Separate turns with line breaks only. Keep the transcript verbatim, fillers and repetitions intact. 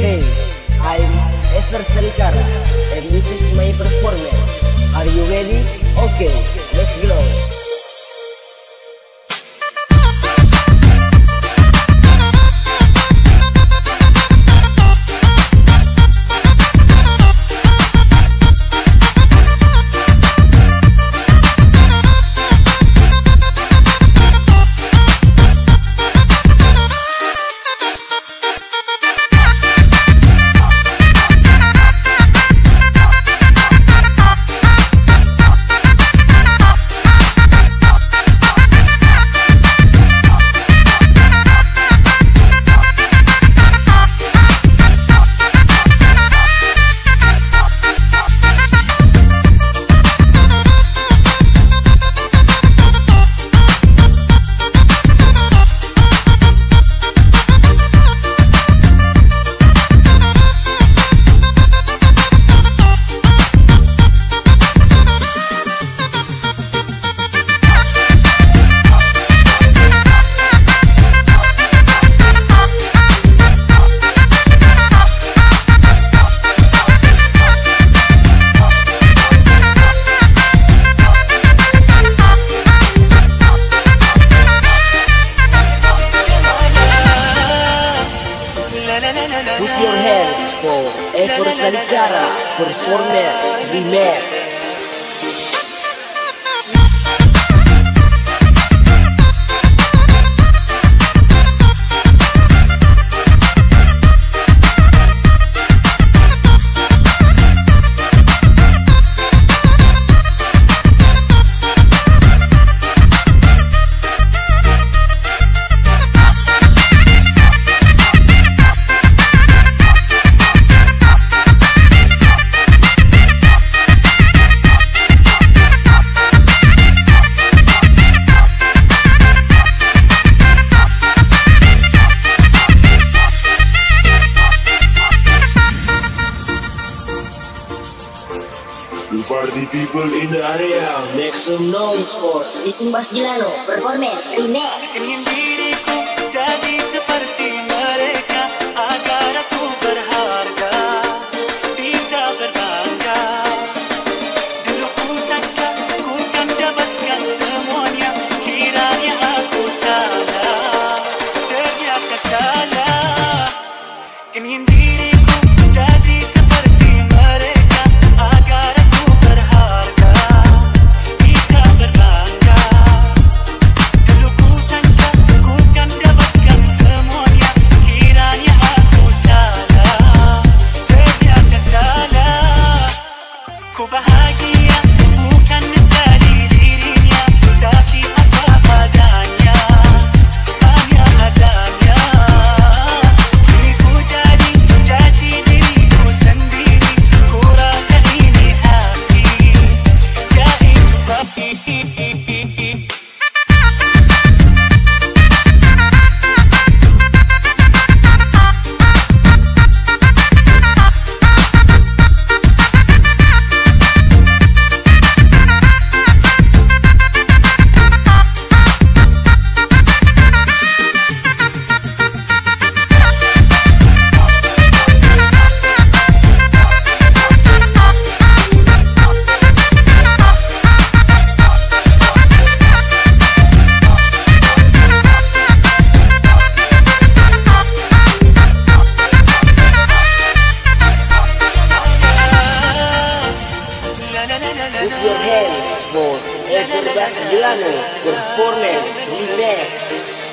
Hey, I'm Esther Salikara and this is my performance. Are you ready? Okay, let's go. Put your hands for Esther Salikara Performance Remix.
To party people in the area,
Make some noise for
Bikin Bos Gilano Performance Remix.
Ingin diriku jadi seperti mereka agar aku berharga, bisa berbangga. Dulu ku sangka ku kan dapatkan semuanya, kiranya aku salah, ternyata salah. Ingin diriku jadi seperti mereka agar aku berharga, bisa berbangga. Dulu ku sangka ku kan dapatkan semuanya, kiranya aku salah, ternyata salah. Ku bahagia bukan dari dirinya, tapi apa adanya, hanya adanya. Kini ku jadi jati diriku sendiri, ku rasa ini hati, yaitu papi.
Put your hands for Esther Gilano Performance Remix.